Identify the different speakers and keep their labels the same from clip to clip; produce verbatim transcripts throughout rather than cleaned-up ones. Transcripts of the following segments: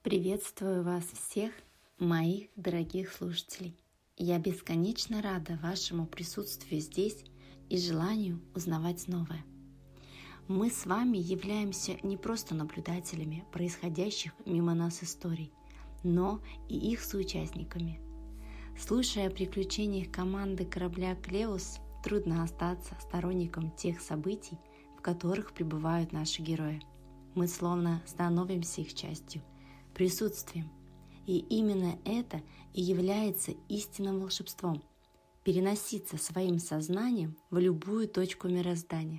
Speaker 1: Приветствую вас всех, моих дорогих слушателей. Я бесконечно рада вашему присутствию здесь и желанию узнавать новое. Мы с вами являемся не просто наблюдателями происходящих мимо нас историй, но и их соучастниками. Слушая о приключениях команды корабля «Клеус», трудно остаться сторонником тех событий, в которых пребывают наши герои. Мы словно становимся их частью, присутствием. И именно это и является истинным волшебством – переноситься своим сознанием в любую точку мироздания.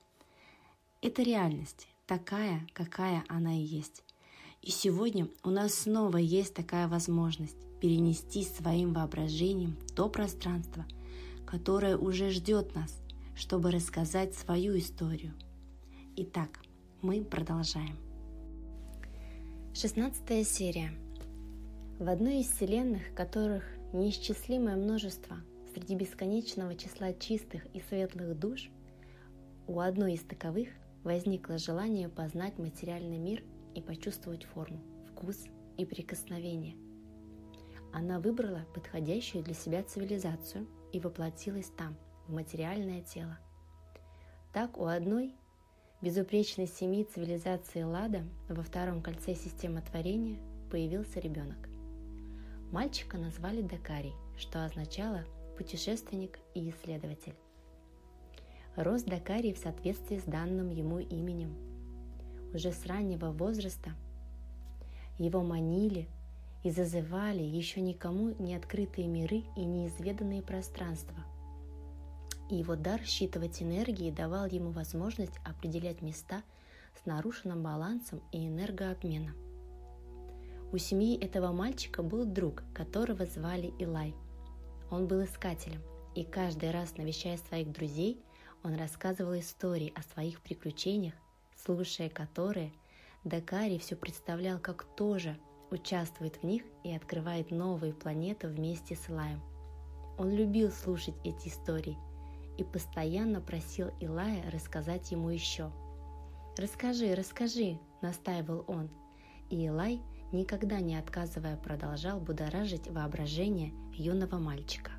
Speaker 1: Это реальность, такая, какая она и есть. И сегодня у нас снова есть такая возможность перенести своим воображением в то пространство, которое уже ждет нас, чтобы рассказать свою историю. Итак, мы продолжаем. шестнадцатая серия. В одной из вселенных, которых неисчислимое множество среди бесконечного числа чистых и светлых душ, у одной из таковых возникло желание познать материальный мир и почувствовать форму, вкус и прикосновение. Она выбрала подходящую для себя цивилизацию и воплотилась там, в материальное тело. Так у одной безупречной семьи цивилизации Лада во втором кольце системы творения появился ребенок. Мальчика назвали Дакарий, что означало «путешественник и исследователь». Рос Дакарий в соответствии с данным ему именем. Уже с раннего возраста его манили и зазывали еще никому не открытые миры и неизведанные пространства. И его дар считывать энергии давал ему возможность определять места с нарушенным балансом и энергообменом. У семьи этого мальчика был друг, которого звали Илай. Он был искателем, и каждый раз, навещая своих друзей, он рассказывал истории о своих приключениях, слушая которые, Дакарий все представлял, как тоже участвует в них и открывает новые планеты вместе с Илаем. Он любил слушать эти истории и постоянно просил Илая рассказать ему еще. «Расскажи, расскажи», — настаивал он, и Илай, никогда не отказывая, продолжал будоражить воображение юного мальчика.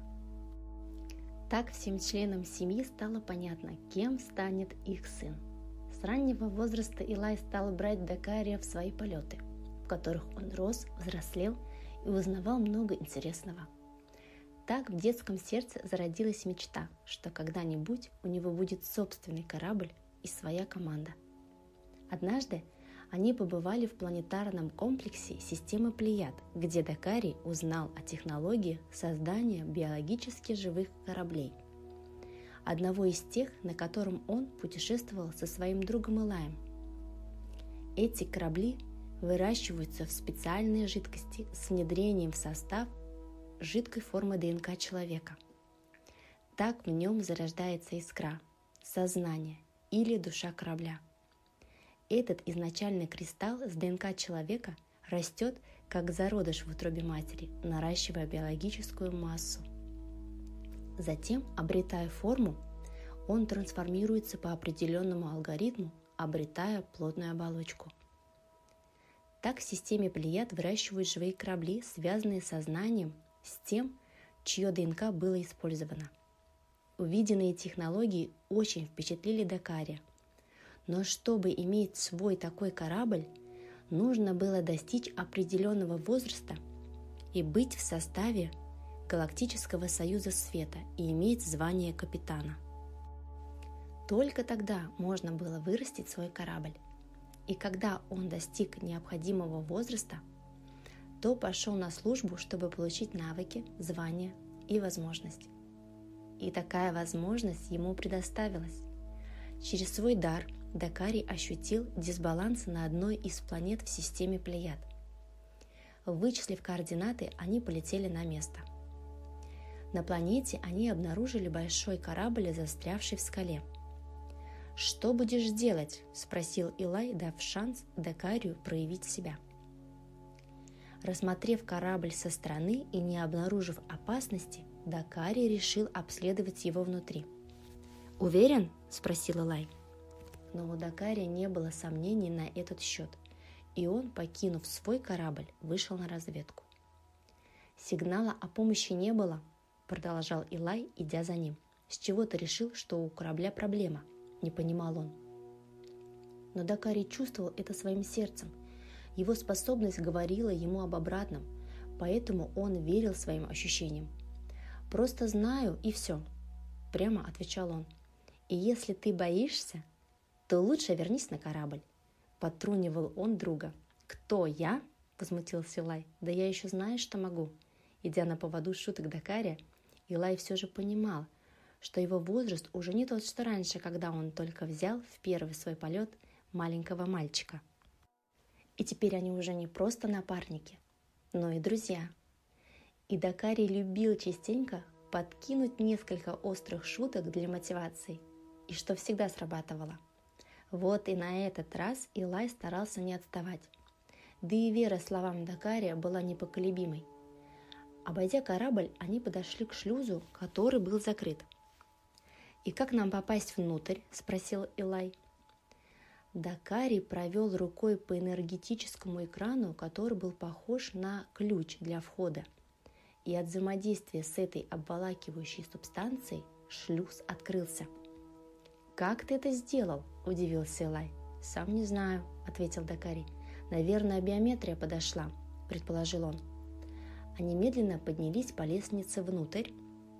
Speaker 1: Так всем членам семьи стало понятно, кем станет их сын. С раннего возраста Илай стал брать Дакария в свои полеты, в которых он рос, взрослел и узнавал много интересного. Так в детском сердце зародилась мечта, что когда-нибудь у него будет собственный корабль и своя команда. Однажды они побывали в планетарном комплексе системы Плеяд, где Дакарий узнал о технологии создания биологически живых кораблей. Одного из тех, на котором он путешествовал со своим другом Илаем. Эти корабли выращиваются в специальной жидкости с внедрением в состав жидкой формы ДНК человека. Так в нем зарождается искра, сознание или душа корабля. Этот изначальный кристалл с ДНК человека растет как зародыш в утробе матери, наращивая биологическую массу. Затем, обретая форму, он трансформируется по определенному алгоритму, обретая плотную оболочку. Так в системе Плеяд выращивают живые корабли, связанные сознанием с тем, чье ДНК было использовано. Увиденные технологии очень впечатлили Дакария. Но чтобы иметь свой такой корабль, нужно было достичь определенного возраста и быть в составе Галактического союза света и иметь звание капитана. Только тогда можно было вырастить свой корабль. И когда он достиг необходимого возраста, то пошел на службу, чтобы получить навыки, звания и возможность. И такая возможность ему предоставилась. Через свой дар Дакарий ощутил дисбаланс на одной из планет в системе Плеяд. Вычислив координаты, они полетели на место. На планете они обнаружили большой корабль, застрявший в скале. «Что будешь делать?» – спросил Илай, дав шанс Дакарию проявить себя. Рассмотрев корабль со стороны и не обнаружив опасности, Дакарий решил обследовать его внутри. «Уверен?» – спросил Илай. Но у Дакария не было сомнений на этот счет, и он, покинув свой корабль, вышел на разведку. «Сигнала о помощи не было», — продолжал Илай, идя за ним. «С чего ты решил, что у корабля проблема?» — не понимал он. Но Дакарий чувствовал это своим сердцем. Его способность говорила ему об обратном, поэтому он верил своим ощущениям. «Просто знаю, и все», — прямо отвечал он. «И если ты боишься, то лучше вернись на корабль», — подтрунивал он друга. «Кто я?» — возмутился Илай. «Да я еще знаю, что могу». Идя на поводу шуток Дакария, Илай все же понимал, что его возраст уже не тот, что раньше, когда он только взял в первый свой полет маленького мальчика. И теперь они уже не просто напарники, но и друзья. И Дакарий любил частенько подкинуть несколько острых шуток для мотивации, и что всегда срабатывало. Вот и на этот раз Илай старался не отставать. Да и вера словам Дакария была непоколебимой. Обойдя корабль, они подошли к шлюзу, который был закрыт. «И как нам попасть внутрь?» – спросил Илай. Дакарий провел рукой по энергетическому экрану, который был похож на ключ для входа. И от взаимодействия с этой обволакивающей субстанцией шлюз открылся. «Как ты это сделал?» – удивился Илай. «Сам не знаю», – ответил Дакарий. «Наверное, биометрия подошла», – предположил он. Они медленно поднялись по лестнице внутрь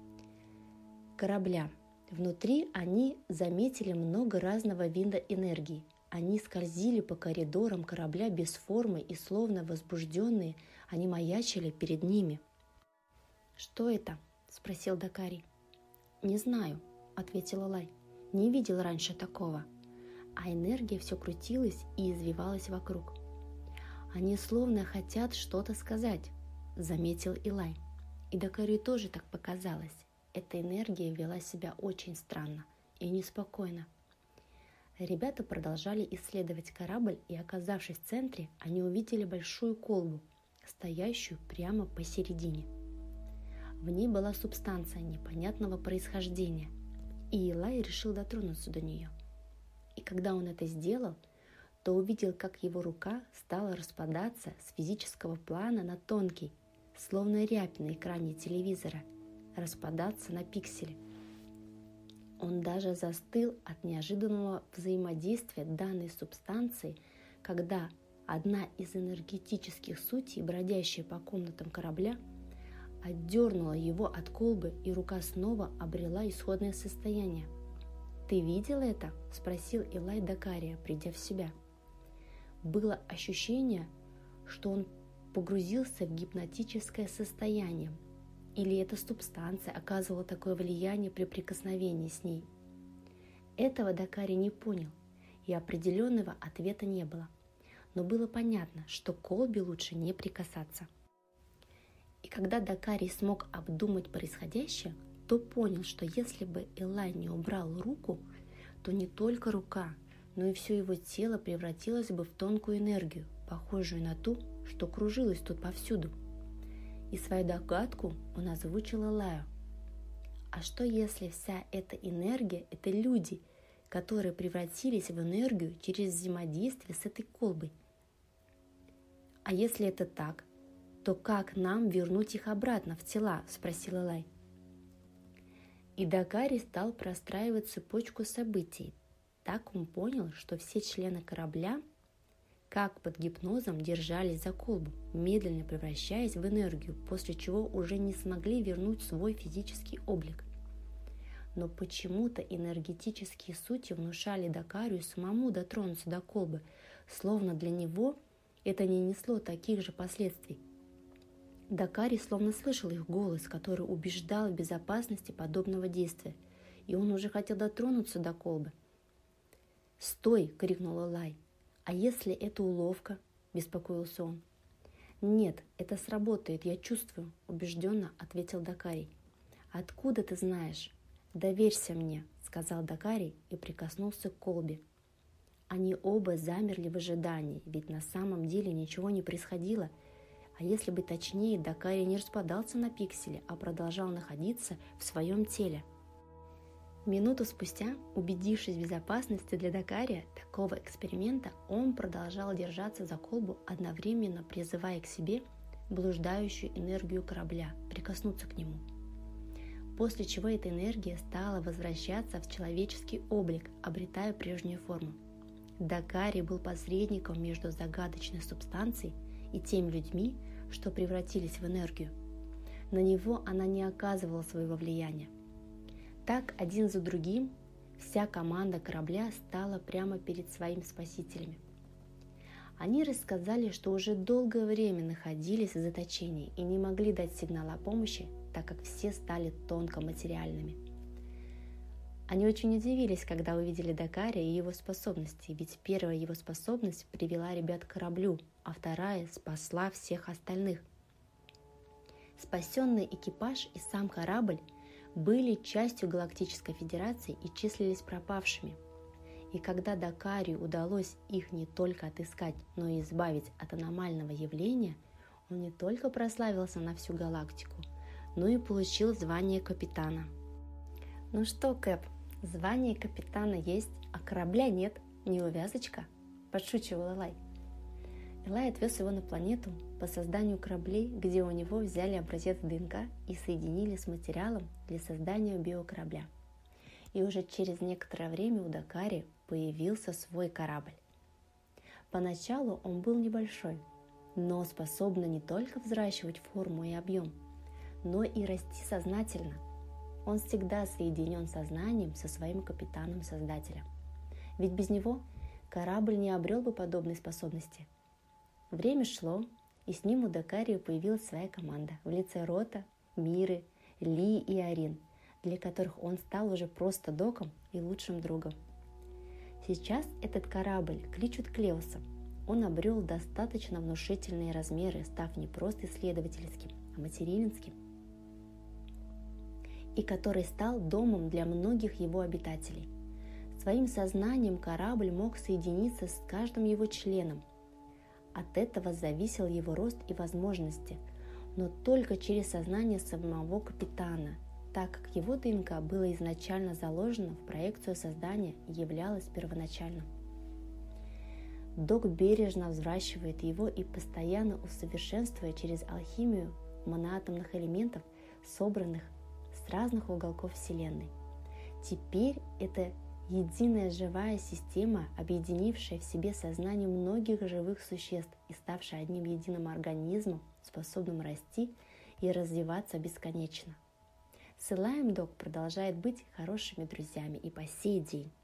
Speaker 1: корабля. Внутри они заметили много разного вида энергии. Они скользили по коридорам корабля без формы и, словно возбужденные, они маячили перед ними. «Что это?» – спросил Дакарий. «Не знаю», – ответил Илай. «Не видел раньше такого». А энергия все крутилась и извивалась вокруг. «Они словно хотят что-то сказать», – заметил Илай. И Дакарию тоже так показалось. Эта энергия вела себя очень странно и неспокойно. Ребята продолжали исследовать корабль, и, оказавшись в центре, они увидели большую колбу, стоящую прямо посередине. В ней была субстанция непонятного происхождения, и Илай решил дотронуться до нее. И когда он это сделал, то увидел, как его рука стала распадаться с физического плана на тонкий, словно рябь на экране телевизора, распадаться на пиксели. Он даже застыл от неожиданного взаимодействия данной субстанции, когда одна из энергетических сутей, бродящая по комнатам корабля, отдернула его от колбы, и рука снова обрела исходное состояние. «Ты видел это?» – спросил Илай Дакария, придя в себя. Было ощущение, что он погрузился в гипнотическое состояние, или эта субстанция оказывала такое влияние при прикосновении с ней. Этого Дакарий не понял, и определенного ответа не было, но было понятно, что к колбе лучше не прикасаться. И когда Дакарий смог обдумать происходящее, то понял, что если бы Илай не убрал руку, то не только рука, но и все его тело превратилось бы в тонкую энергию, похожую на ту, что кружилась тут повсюду. И свою догадку он озвучил Илаю. А что если вся эта энергия – это люди, которые превратились в энергию через взаимодействие с этой колбой? А если это так, то как нам вернуть их обратно в тела? – спросил Илай. И Дакарий стал простраивать цепочку событий. Так он понял, что все члены корабля, как под гипнозом, держались за колбу, медленно превращаясь в энергию, после чего уже не смогли вернуть свой физический облик. Но почему-то энергетические сути внушали Дакарию самому дотронуться до колбы, словно для него это не несло таких же последствий. Дакарий словно слышал их голос, который убеждал в безопасности подобного действия, и он уже хотел дотронуться до колбы. «Стой!» — крикнул Илай. «А если это уловка?» — беспокоился он. «Нет, это сработает, я чувствую», — убежденно ответил Дакарий. «Откуда ты знаешь?» «Доверься мне», — сказал Дакарий и прикоснулся к колбе. Они оба замерли в ожидании, ведь на самом деле ничего не происходило. А если быть точнее, Дакарий не распадался на пиксели, а продолжал находиться в своем теле. Минуту спустя, убедившись в безопасности для Дакария такого эксперимента, он продолжал держаться за колбу, одновременно призывая к себе блуждающую энергию корабля прикоснуться к нему. После чего эта энергия стала возвращаться в человеческий облик, обретая прежнюю форму. Дакарий был посредником между загадочной субстанцией и теми людьми, что превратились в энергию. На него она не оказывала своего влияния. Так, один за другим, вся команда корабля стала прямо перед своими спасителями. Они рассказали, что уже долгое время находились в заточении и не могли дать сигнал о помощи, так как все стали тонко материальными. Они очень удивились, когда увидели Дакария и его способности, ведь первая его способность привела ребят к кораблю, а вторая спасла всех остальных. Спасенный экипаж и сам корабль были частью Галактической Федерации и числились пропавшими. И когда Дакарию удалось их не только отыскать, но и избавить от аномального явления, он не только прославился на всю галактику, но и получил звание капитана. «Ну что, Кэп, звание капитана есть, а корабля нет, неувязочка?» – подшучивал Элай. Элай отвез его на планету по созданию кораблей, где у него взяли образец ДНК и соединили с материалом для создания биокорабля. И уже через некоторое время у Дакария появился свой корабль. Поначалу он был небольшой, но способный не только взращивать форму и объем, но и расти сознательно. Он всегда соединен сознанием со своим капитаном-создателем. Ведь без него корабль не обрел бы подобной способности. Время шло, и с ним у Дакария появилась своя команда в лице Рота, Миры, Ли и Арин, для которых он стал уже просто доком и лучшим другом. Сейчас этот корабль кличут Клеосом. Он обрел достаточно внушительные размеры, став не просто исследовательским, а материнским, и который стал домом для многих его обитателей. Своим сознанием корабль мог соединиться с каждым его членом. От этого зависел его рост и возможности, но только через сознание самого капитана, так как его ДНК было изначально заложено в проекцию создания и являлось первоначальным. Док бережно взращивает его и постоянно усовершенствует через алхимию моноатомных элементов, собранных с разных уголков Вселенной. Теперь это единая живая система, объединившая в себе сознание многих живых существ и ставшая одним единым организмом, способным расти и развиваться бесконечно. С Элаем Док продолжает быть хорошими друзьями и по сей день.